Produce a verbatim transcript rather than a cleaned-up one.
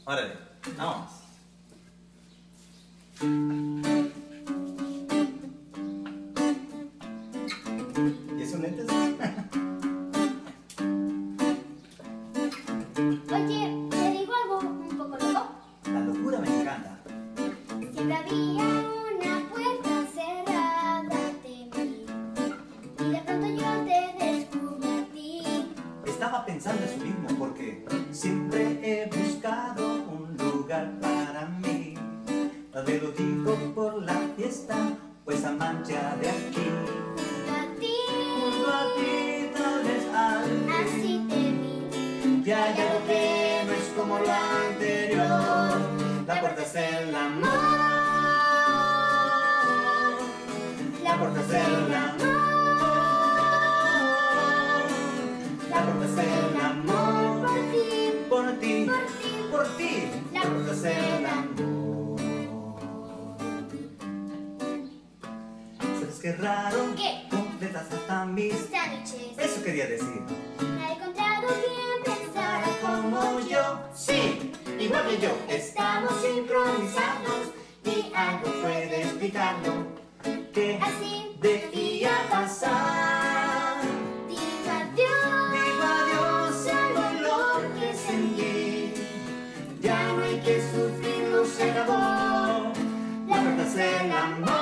Órale, vamos. ¿Y esos lentes? Oye, ¿te digo algo un poco loco? La locura me encanta. Siempre había una puerta cerrada ante mí y de pronto yo te descubrí a ti. Estaba pensando eso mismo porque siempre he buscado un lugar para mí. Tal vez lo digo por la fiesta o esa mancha de aquí. Junto a ti, Junto a ti tal vez al así fin te vi. ya hay algo que no es como lo anterior. La puerta es el amor. La puerta es el amor. La puerta es el amor. Por ti, Por ti, por ti, por ti. La puerta es el amor. ¿Sabes qué raro? ¿Qué? Completas hasta mis... sándwiches. Eso quería decir. No he encontrado quien pensara Como yo, sí, igual que yo. Estamos sincronizados y algo puede explicarlo que así. debía pasar. Digo adiós, Digo adiós al dolor que sentí. Ya no hay que sufrirlo, se acabó. La puerta es el amor.